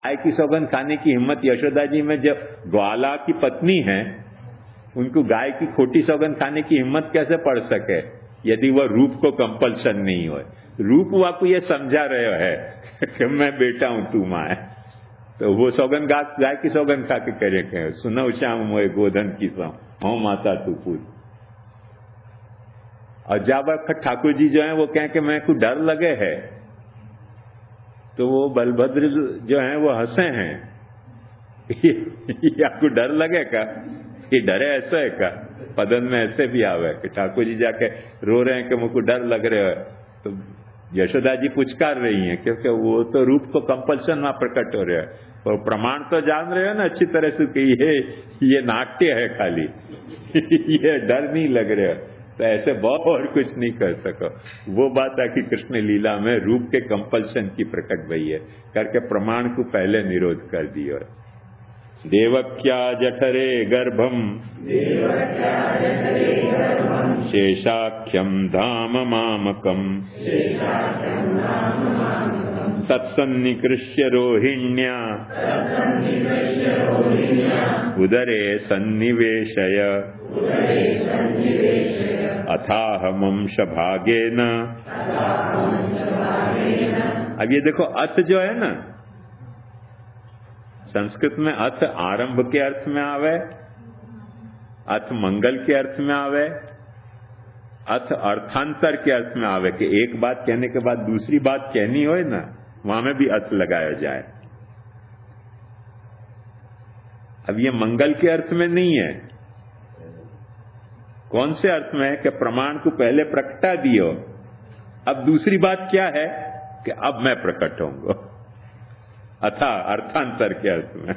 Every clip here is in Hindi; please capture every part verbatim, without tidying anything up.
गाय की सौगंध खाने की हिम्मत यशोदा जी में जो ग्वाला की पत्नी है, उनको गाय की खोटी सौगंध खाने की हिम्मत कैसे पड़ सके यदि वह रूप को कंपल्सन नहीं हो। रूप वाकु ये समझा रहे है कि मैं बेटा हूं तू मां है, तो वो सौगंध गाय की सौगंध खा के करे के सुनो श्याम मोए गोधन की सौ हो माता तू पूत। और जब ठाकुर जी जो है वो कहें कि मैं को डर लगे है, तो वो बलभद्र जो है वो हंसे हैं, ये आपको डर लगेगा, ये डरे ऐसा है का। पदन में ऐसे भी आवे कि ठाकुर जी जाके रो रहे हैं कि मुझको डर लग रहा है, तो यशोदा जी पुचकार रही हैं क्योंकि वो तो रूप को कंपल्सन में प्रकट हो रहा है, और प्रमाण तो जान रहे हो ना अच्छी तरह से कि ये ये नाट्य है खाली ये डर नहीं लग रहा, तो ऐसे बहुत और कुछ नहीं कर सको। वो बात है कि कृष्ण लीला में रूप के कंपल्सन की प्रकट भई है करके प्रमाण को पहले निरोध कर दियो। देवक्या जठरे गर्भम शेषाख्यम धाम मामकम तत्सन्निकृष्य रोहिण्या उदरे सन्निवेशय अथाहमंश भागेन। अब ये देखो अथ जो है ना, संस्कृत में अथ आरंभ के अर्थ में आवे, अथ मंगल के अर्थ में आवे, अथ अर्थांतर के अर्थ में आवे कि एक बात कहने के बाद दूसरी बात कहनी हो ना, वहां में भी अथ लगाया जाए। अब ये मंगल के अर्थ में नहीं है, कौन से अर्थ में है कि प्रमाण को पहले प्रकटा दियो, अब दूसरी बात क्या है कि अब मैं प्रकट होऊंगा, अथा अर्थांतर के अर्थ में।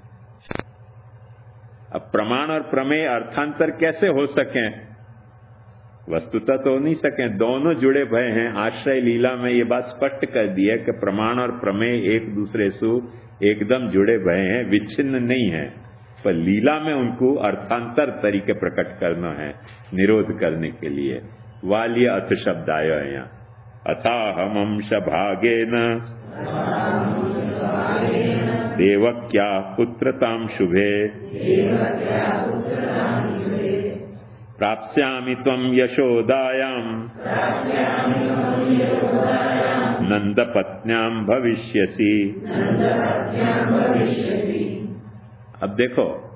अब प्रमाण और प्रमेय अर्थांतर कैसे हो सके, वस्तुतः तो हो नहीं सके, दोनों जुड़े भय हैं। आश्रय लीला में ये बात स्पष्ट कर दी है कि प्रमाण और प्रमेय एक दूसरे से एकदम जुड़े भय हैं, विच्छिन्न नहीं है, पर लीला में उनको अर्थांतर तरीके प्रकट करना है निरोध करने के लिए। वालिय अथ शब्द आया है यहाँ, अथाहमंश भागेन देवक्या पुत्रताम शुभे प्राप्स्यामि त्वं यशोदायां नंदपत्न्यां भविष्यसि। अब देखो